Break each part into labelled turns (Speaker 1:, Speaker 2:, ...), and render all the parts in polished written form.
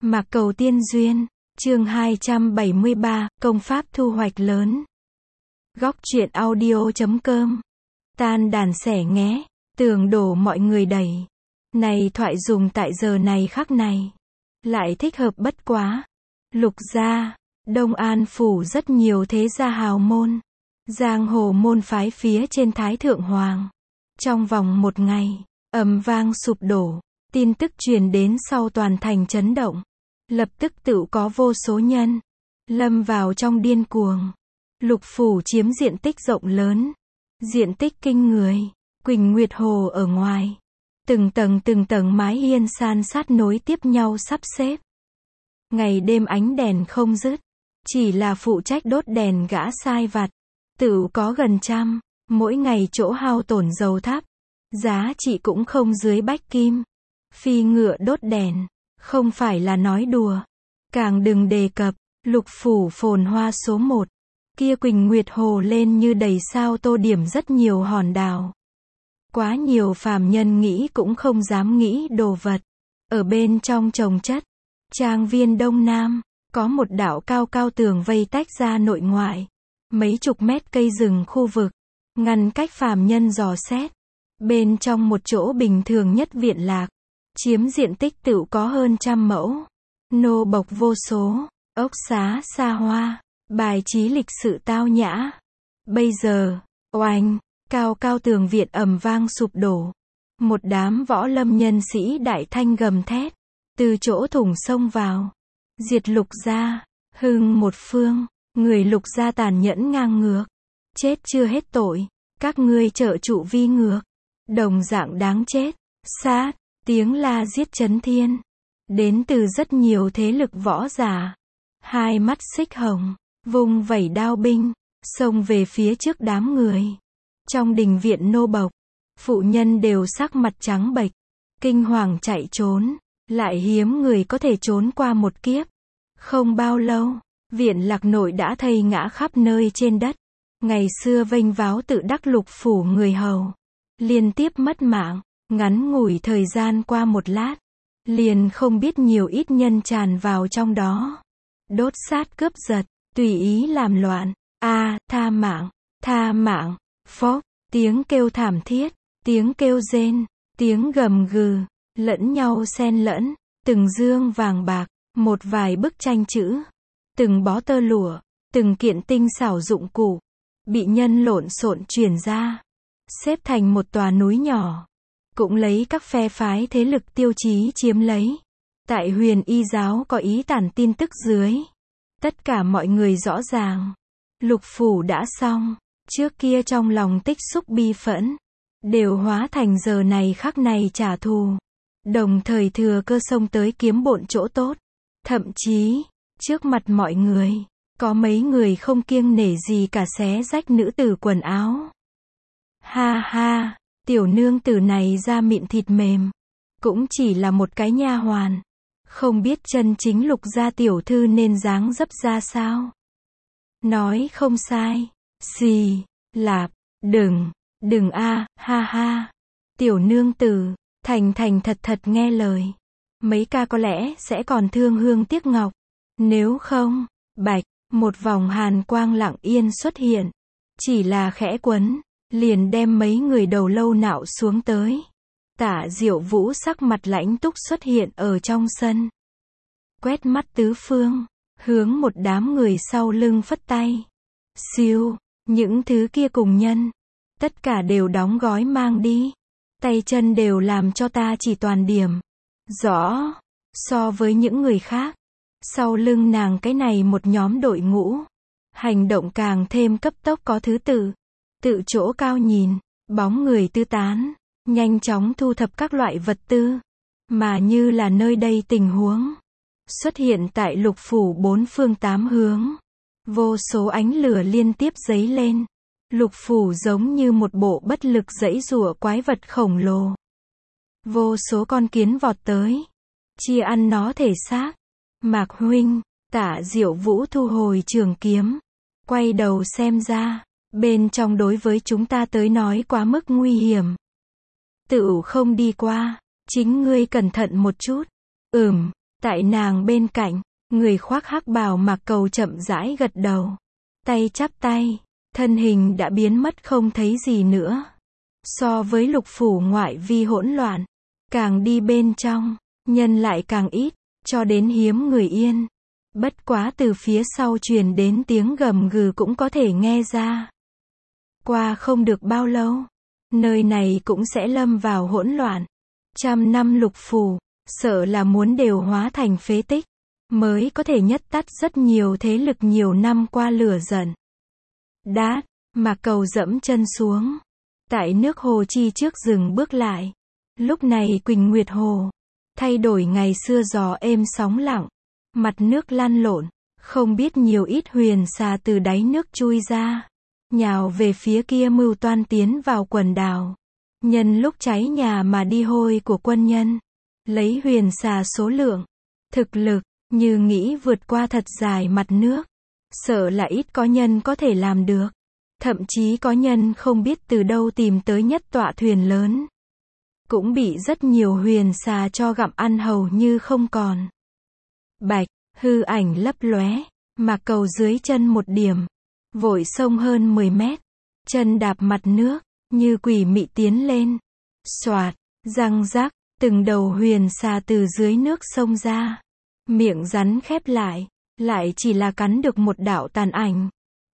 Speaker 1: Mạc Cầu Tiên Duyên, chương 273, công pháp thu hoạch lớn. Góc truyện audio.com. Tan đàn xẻ nghé, tường đổ mọi người đẩy. Này thoại dùng tại giờ này khắc này. Lại thích hợp bất quá. Lục gia, Đông An phủ rất nhiều thế gia hào môn. Giang hồ môn phái phía trên Thái Thượng Hoàng. Trong vòng một ngày, ầm vang sụp đổ. Tin tức truyền đến sau toàn thành chấn động. Lập tức tự có vô số nhân lâm vào trong điên cuồng. Lục phủ chiếm diện tích rộng lớn, diện tích kinh người. Quỳnh Nguyệt Hồ ở ngoài, từng tầng mái hiên san sát nối tiếp nhau sắp xếp. Ngày đêm ánh đèn không dứt, chỉ là phụ trách đốt đèn gã sai vặt, tự có gần trăm, mỗi ngày chỗ hao tổn dầu thắp, giá trị cũng không dưới bách kim. Phi ngựa đốt đèn, không phải là nói đùa. Càng đừng đề cập, lục phủ phồn hoa số 1. Kia Quỳnh Nguyệt Hồ lên như đầy sao tô điểm rất nhiều hòn đảo. Quá nhiều phàm nhân nghĩ cũng không dám nghĩ đồ vật. Ở bên trong trồng chất, trang viên Đông Nam, có một đảo cao cao tường vây tách ra nội ngoại. Mấy chục mét cây rừng khu vực, ngăn cách phàm nhân dò xét. Bên trong một chỗ bình thường nhất viện lạc, chiếm diện tích tự có hơn 100 mẫu. Nô bộc vô số, ốc xá xa hoa, bài trí lịch sự tao nhã. Bây giờ, oanh, cao cao tường viện ầm vang sụp đổ. Một đám võ lâm nhân sĩ đại thanh gầm thét, từ chỗ thủng xông vào. Diệt Lục gia, hưng một phương, người Lục gia tàn nhẫn ngang ngược. Chết chưa hết tội, các ngươi trợ trụ vi ngược. Đồng dạng đáng chết, sát. Tiếng la giết chấn thiên. Đến từ rất nhiều thế lực võ giả. Hai mắt xích hồng, vung vẩy đao binh, xông về phía trước đám người. Trong đình viện nô bộc, phụ nhân đều sắc mặt trắng bệch, kinh hoàng chạy trốn. Lại hiếm người có thể trốn qua một kiếp. Không bao lâu, viện lạc nội đã thây ngã khắp nơi trên đất. Ngày xưa vênh váo tự đắc lục phủ người hầu, liên tiếp mất mạng. Ngắn ngủi thời gian qua một lát, liền không biết nhiều ít nhân tràn vào trong đó. Đốt sát cướp giật, tùy ý làm loạn. Tha mạng, phốc, tiếng kêu thảm thiết, tiếng kêu rên, tiếng gầm gừ, lẫn nhau xen lẫn, từng dương vàng bạc, một vài bức tranh chữ, từng bó tơ lụa, từng kiện tinh xảo dụng cụ, bị nhân lộn xộn chuyển ra, xếp thành một tòa núi nhỏ. Cũng lấy các phe phái thế lực tiêu chí chiếm lấy. Tại Huyền Y giáo có ý tản tin tức dưới. Tất cả mọi người rõ ràng. Lục phủ đã xong. Trước kia trong lòng tích xúc bi phẫn, đều hóa thành giờ này khắc này trả thù. Đồng thời thừa cơ xông tới kiếm bộn chỗ tốt. Thậm chí, trước mặt mọi người, có mấy người không kiêng nể gì cả xé rách nữ tử quần áo. Ha ha! Tiểu nương tử này da mịn thịt mềm, cũng chỉ là một cái nha hoàn, không biết chân chính Lục gia tiểu thư nên dáng dấp ra sao. Nói không sai, xì, lạp, đừng ha ha. Tiểu nương tử, thành thật nghe lời. Mấy ca có lẽ sẽ còn thương hương tiếc ngọc. Nếu không, bạch, một vòng hàn quang lặng yên xuất hiện, chỉ là khẽ quấn, liền đem mấy người đầu lâu nạo xuống tới. Tả Diệu Vũ sắc mặt lãnh túc xuất hiện ở trong sân. Quét mắt tứ phương, hướng một đám người sau lưng phất tay. Siêu, những thứ kia cùng nhân, tất cả đều đóng gói mang đi. Tay chân đều làm cho ta chỉ toàn điểm. Rõ, so với những người khác, sau lưng nàng cái này một nhóm đội ngũ, hành động càng thêm cấp tốc có thứ tự. Tự chỗ cao nhìn, bóng người tư tán, nhanh chóng thu thập các loại vật tư, mà như là nơi đây tình huống xuất hiện tại lục phủ bốn phương tám hướng. Vô số ánh lửa liên tiếp giấy lên. Lục phủ giống như một bộ bất lực giãy giụa quái vật khổng lồ. Vô số con kiến vọt tới, chia ăn nó thể xác. Mạc huynh, Tả Diệu Vũ thu hồi trường kiếm, quay đầu xem ra. Bên trong đối với chúng ta tới nói quá mức nguy hiểm. Tự không đi qua, chính ngươi cẩn thận một chút. Tại nàng bên cạnh, người khoác hắc bào Mạc Cầu chậm rãi gật đầu. Tay chắp tay, thân hình đã biến mất không thấy gì nữa. So với lục phủ ngoại vi hỗn loạn, càng đi bên trong, nhân lại càng ít, cho đến hiếm người yên. Bất quá từ phía sau truyền đến tiếng gầm gừ cũng có thể nghe ra. Qua không được bao lâu, nơi này cũng sẽ lâm vào hỗn loạn. 100 năm lục phủ, sợ là muốn đều hóa thành phế tích, mới có thể nhất tắt rất nhiều thế lực nhiều năm qua lửa giận. Đát, Mạc Cầu dẫm chân xuống. Tại nước hồ chi trước dừng bước lại. Lúc này Quỳnh Nguyệt Hồ, thay đổi ngày xưa gió êm sóng lặng. Mặt nước lăn lộn, không biết nhiều ít huyền xà từ đáy nước chui ra. Nhào về phía kia mưu toan tiến vào quần đảo. Nhân lúc cháy nhà mà đi hôi của quân nhân. Lấy huyền xà số lượng, thực lực, như nghĩ vượt qua thật dài mặt nước. Sợ là ít có nhân có thể làm được. Thậm chí có nhân không biết từ đâu tìm tới nhất tọa thuyền lớn. Cũng bị rất nhiều huyền xà cho gặm ăn hầu như không còn. Bạch, hư ảnh lấp lóe, Mạc Cầu dưới chân một điểm. Vội xông hơn 10 mét. Chân đạp mặt nước, như quỷ mị tiến lên. Xoạt, răng rắc, từng đầu huyền xà từ dưới nước xông ra. Miệng rắn khép lại chỉ là cắn được một đạo tàn ảnh.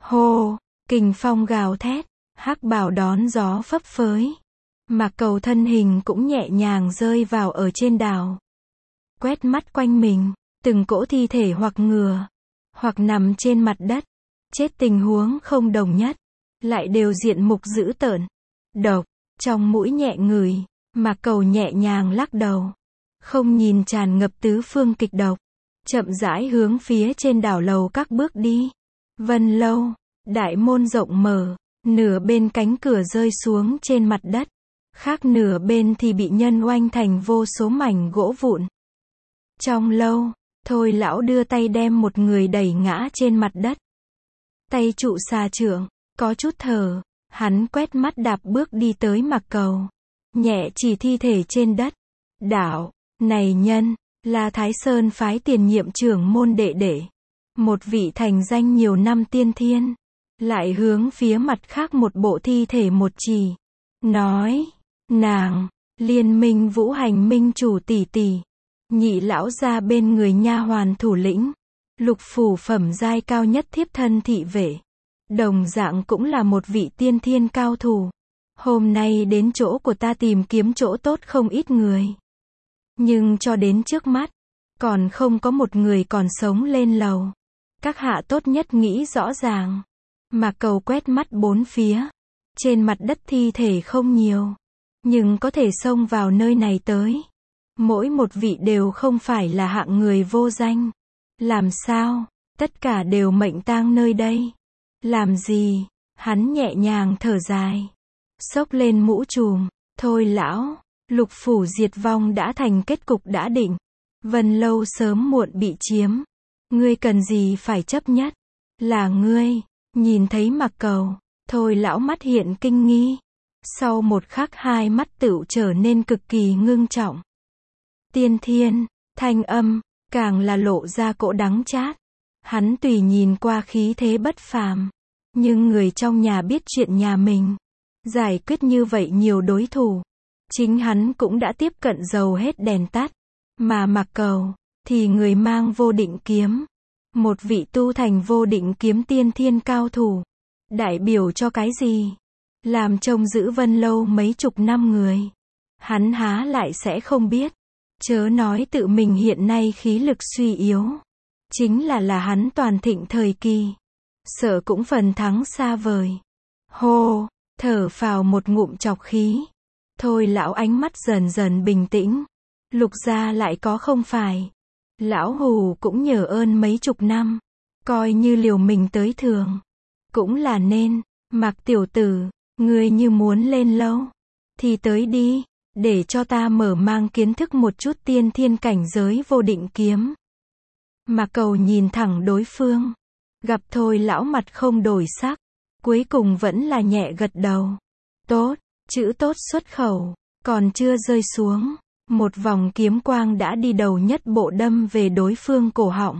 Speaker 1: Hô, kình phong gào thét, hắc bào đón gió phấp phới. Mạc Cầu thân hình cũng nhẹ nhàng rơi vào ở trên đảo. Quét mắt quanh mình, từng cỗ thi thể hoặc ngửa, hoặc nằm trên mặt đất. Chết tình huống không đồng nhất, lại đều diện mục dữ tợn. Độc, trong mũi nhẹ ngửi, Mạc Cầu nhẹ nhàng lắc đầu. Không nhìn tràn ngập tứ phương kịch độc. Chậm rãi hướng phía trên đảo lầu các bước đi. Vân lâu, đại môn rộng mở, nửa bên cánh cửa rơi xuống trên mặt đất. Khác nửa bên thì bị nhân oanh thành vô số mảnh gỗ vụn. Trong lâu, Thôi lão đưa tay đem một người đẩy ngã trên mặt đất. Tay trụ xà trưởng, có chút thở, hắn quét mắt đạp bước đi tới Mạc Cầu. Nhẹ chỉ thi thể trên đất. Đảo, này nhân, là Thái Sơn phái tiền nhiệm trưởng môn đệ đệ. Một vị thành danh nhiều năm tiên thiên. Lại hướng phía mặt khác một bộ thi thể một chỉ. Nói, nàng, Liên Minh Vũ Hành Minh chủ tỷ tỷ. Nhị lão ra bên người nha hoàn thủ lĩnh. Lục phủ phẩm giai cao nhất thiếp thân thị vệ. Đồng dạng cũng là một vị tiên thiên cao thủ. Hôm nay đến chỗ của ta tìm kiếm chỗ tốt không ít người. Nhưng cho đến trước mắt, còn không có một người còn sống lên lầu. Các hạ tốt nhất nghĩ rõ ràng. Mạc Cầu quét mắt bốn phía. Trên mặt đất thi thể không nhiều. Nhưng có thể xông vào nơi này tới. Mỗi một vị đều không phải là hạng người vô danh. Làm sao? Tất cả đều mệnh tang nơi đây. Làm gì? Hắn nhẹ nhàng thở dài. Xốc lên mũ trùm. Thôi lão, lục phủ diệt vong đã thành kết cục đã định. Vân lâu sớm muộn bị chiếm. Ngươi cần gì phải chấp nhất? Là ngươi. Nhìn thấy Mạc Cầu, Thôi lão mắt hiện kinh nghi. Sau một khắc hai mắt tựu trở nên cực kỳ ngưng trọng. Tiên thiên, thanh âm, càng là lộ ra cỗ đắng chát. Hắn tùy nhìn qua khí thế bất phàm. Nhưng người trong nhà biết chuyện nhà mình. Giải quyết như vậy nhiều đối thủ. Chính hắn cũng đã tiếp cận dầu hết đèn tắt. Mà Mạc Cầu, thì người mang vô định kiếm. Một vị tu thành vô định kiếm tiên thiên cao thủ. Đại biểu cho cái gì? Làm trông giữ Vân lâu mấy chục năm người. Hắn há lại sẽ không biết. Chớ nói tự mình hiện nay khí lực suy yếu. Chính là hắn toàn thịnh thời kỳ. Sợ cũng phần thắng xa vời. Hô, thở phào một ngụm trọc khí. Thôi lão ánh mắt dần dần bình tĩnh. Lục gia lại có không phải. Lão hù cũng nhờ ơn mấy chục năm. Coi như liều mình tới thường. Cũng là nên. Mạc tiểu tử, ngươi như muốn lên lâu. Thì tới đi. Để cho ta mở mang kiến thức một chút tiên thiên cảnh giới vô định kiếm. Mạc Cầu nhìn thẳng đối phương. Gặp Thôi lão mặt không đổi sắc. Cuối cùng vẫn là nhẹ gật đầu. Tốt, chữ tốt xuất khẩu. Còn chưa rơi xuống. một vòng kiếm quang đã đi đầu nhất bộ đâm về đối phương cổ họng.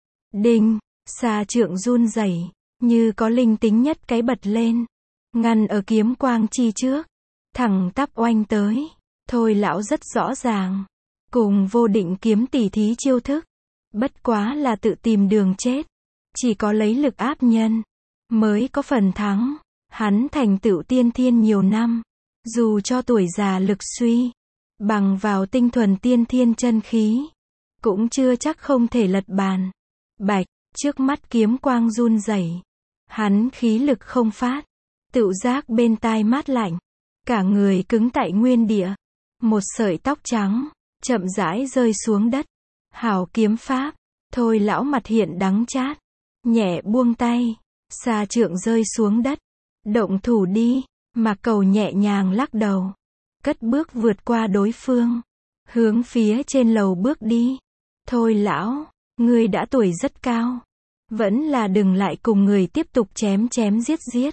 Speaker 1: Đinh, xà trượng run rẩy, như có linh tính nhất cái bật lên, ngăn ở kiếm quang chi trước, thẳng tắp oanh tới. Thôi lão rất rõ ràng, cùng Vô Định kiếm tỉ thí chiêu thức, bất quá là tự tìm đường chết, chỉ có lấy lực áp nhân, mới có phần thắng. Hắn thành tựu tiên thiên nhiều năm, dù cho tuổi già lực suy, bằng vào tinh thuần tiên thiên chân khí, cũng chưa chắc không thể lật bàn. Bạch, trước mắt kiếm quang run rẩy, hắn khí lực không phát, tựu giác bên tai mát lạnh, cả người cứng tại nguyên địa. Một sợi tóc trắng, chậm rãi rơi xuống đất. Hảo kiếm pháp, thôi lão mặt hiện đắng chát, nhẹ buông tay, xà trượng rơi xuống đất. Động thủ đi, Mạc Cầu nhẹ nhàng lắc đầu, cất bước vượt qua đối phương, hướng phía trên lầu bước đi. Thôi lão, ngươi đã tuổi rất cao, vẫn là đừng lại cùng người tiếp tục chém chém giết giết.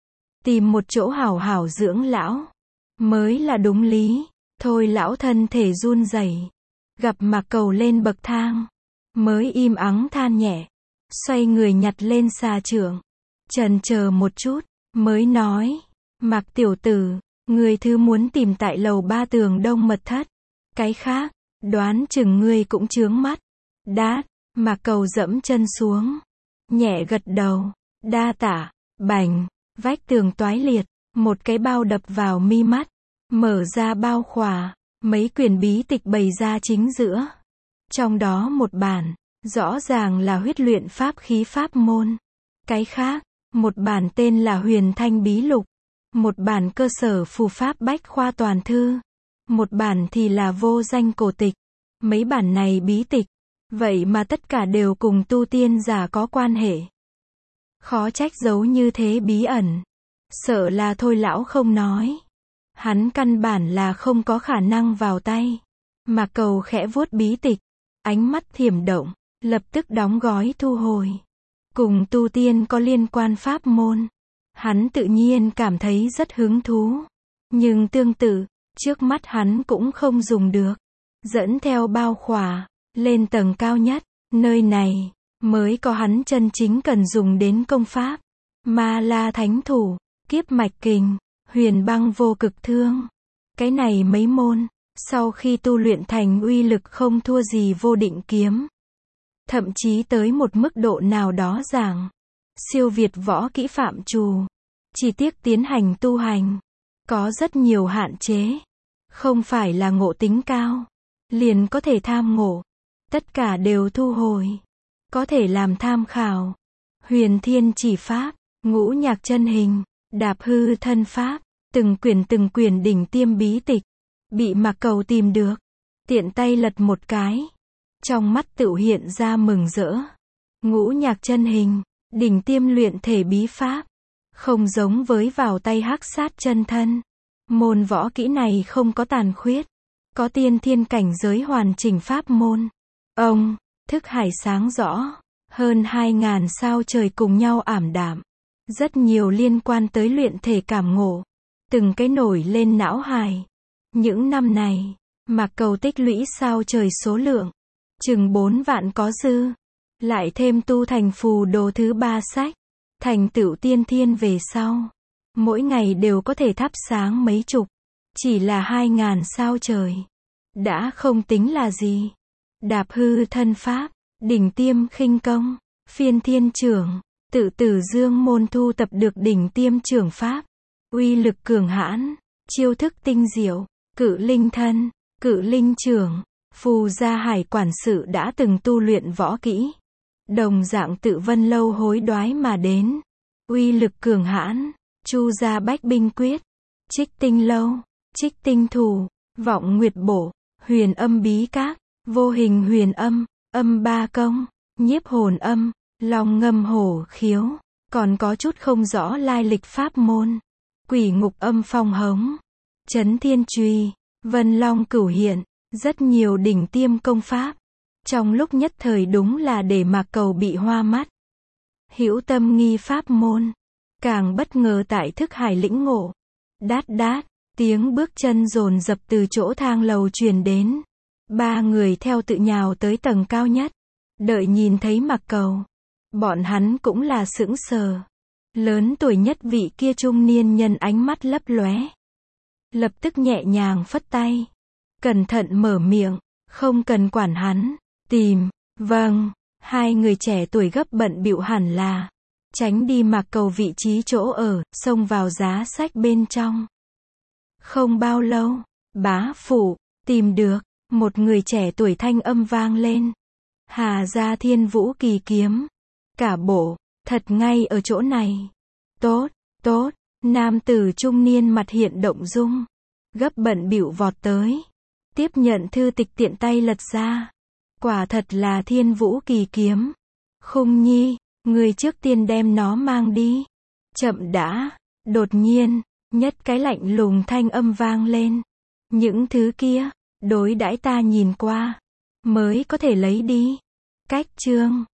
Speaker 1: Tìm một chỗ hảo hảo dưỡng lão, mới là đúng lý. Thôi lão thân thể run rẩy, gặp Mạc Cầu lên bậc thang, mới im ắng than nhẹ, xoay người nhặt lên xà trượng, chần chờ một chút, mới nói, Mạc tiểu tử, người thứ muốn tìm tại lầu 3 tường đông mật thất, cái khác, đoán chừng ngươi cũng chướng mắt. Đát, Mạc Cầu dẫm chân xuống, nhẹ gật đầu, đa tạ. Bành, vách tường toái liệt, một cái bao đập vào mi mắt, mở ra bao khỏa, mấy quyển bí tịch bày ra chính giữa. Trong đó một bản, rõ ràng là huyết luyện pháp khí pháp môn. Cái khác, một bản tên là Huyền Thanh Bí Lục, một bản cơ sở phù pháp bách khoa toàn thư, một bản thì là vô danh cổ tịch. Mấy bản này bí tịch, vậy mà tất cả đều cùng tu tiên giả có quan hệ. Khó trách giấu như thế bí ẩn. Sợ là thôi lão không nói. Hắn căn bản là không có khả năng vào tay. Mạc Cầu khẽ vuốt bí tịch, ánh mắt thiểm động, lập tức đóng gói thu hồi. Cùng tu tiên có liên quan pháp môn, hắn tự nhiên cảm thấy rất hứng thú. Nhưng tương tự, trước mắt hắn cũng không dùng được. Dẫn theo bao khỏa, lên tầng cao nhất, nơi này, mới có hắn chân chính cần dùng đến công pháp. Ma La Thánh Thủ, Kiếp Mạch Kình, Huyền Băng Vô Cực Thương. Cái này mấy môn, sau khi tu luyện thành uy lực không thua gì Vô Định kiếm. Thậm chí tới một mức độ nào đó giảng, siêu việt võ kỹ phạm trù. Chỉ tiếc tiến hành tu hành, có rất nhiều hạn chế. Không phải là ngộ tính cao, liền có thể tham ngộ. Tất cả đều thu hồi. Có thể làm tham khảo. Huyền Thiên Chỉ Pháp, Ngũ Nhạc Chân Hình, Đạp Hư Thân Pháp, từng quyển đỉnh tiêm bí tịch, bị Mạc Cầu tìm được. Tiện tay lật một cái, trong mắt tự hiện ra mừng rỡ. Ngũ Nhạc Chân Hình, đỉnh tiêm luyện thể bí pháp, không giống với vào tay Hắc Sát Chân Thân. Môn võ kỹ này không có tàn khuyết, có tiên thiên cảnh giới hoàn chỉnh pháp môn. Ông, thức hải sáng rõ, hơn 2000 sao trời cùng nhau ảm đạm. Rất nhiều liên quan tới luyện thể cảm ngộ, từng cái nổi lên não hài. Những năm này, Mạc Cầu tích lũy sao trời số lượng, chừng 4 vạn có dư. Lại thêm tu thành phù đồ thứ 3 sách, thành tựu tiên thiên về sau. Mỗi ngày đều có thể thắp sáng mấy chục, chỉ là 2000 sao trời. Đã không tính là gì. Đạp Hư Thân Pháp, đỉnh tiêm khinh công, Phiên Thiên Trưởng, tự tử dương môn thu tập được đỉnh tiêm trưởng pháp. Uy lực cường hãn, chiêu thức tinh diệu, Cự Linh Thân, Cự Linh Trưởng, Phù Gia Hải quản sự đã từng tu luyện võ kỹ. Đồng dạng tự Vân Lâu hối đoái mà đến. Uy lực cường hãn, Chu Gia Bách Binh Quyết, Trích Tinh Lâu, Trích Tinh Thủ, Vọng Nguyệt Bổ, Huyền Âm Bí Các, Vô Hình Huyền Âm, Âm Ba Công, Nhiếp Hồn Âm, Long Ngâm Hổ Khiếu, còn có chút không rõ lai lịch pháp môn. Quỷ Ngục Âm Phong Hống, Chấn Thiên Chùy, Vân Long Cửu Hiện, rất nhiều đỉnh tiêm công pháp. Trong lúc nhất thời đúng là để Mạc Cầu bị hoa mắt. Hữu tâm nghi pháp môn, càng bất ngờ tại thức hải lĩnh ngộ. Đát đát, Tiếng bước chân dồn dập từ chỗ thang lầu truyền đến. Ba người theo tự nhào tới tầng cao nhất. Đợi nhìn thấy Mạc Cầu. Bọn hắn cũng là sững sờ. Lớn tuổi nhất vị kia trung niên nhân ánh mắt lấp lóe. Lập tức nhẹ nhàng phất tay. Cẩn thận mở miệng. Không cần quản hắn. Tìm. Vâng. Hai người trẻ tuổi gấp bận bịu hẳn là. Tránh đi Mạc Cầu vị trí chỗ ở, xông vào giá sách bên trong. Không bao lâu. Bá phụ. Tìm được. Một người trẻ tuổi thanh âm vang lên. Hà gia Thiên Vũ Kỳ kiếm. Cả bộ. Thật ngay ở chỗ này. Tốt. Tốt. Nam tử trung niên mặt hiện động dung. Gấp bận bịu vọt tới. Tiếp nhận thư tịch tiện tay lật ra. Quả thật là Thiên Vũ Kỳ kiếm. Khung Nhi, người trước tiên đem nó mang đi. Chậm đã. Đột nhiên, nhất cái lạnh lùng thanh âm vang lên. Những thứ kia, đối đãi ta nhìn qua, mới có thể lấy đi. Cách chương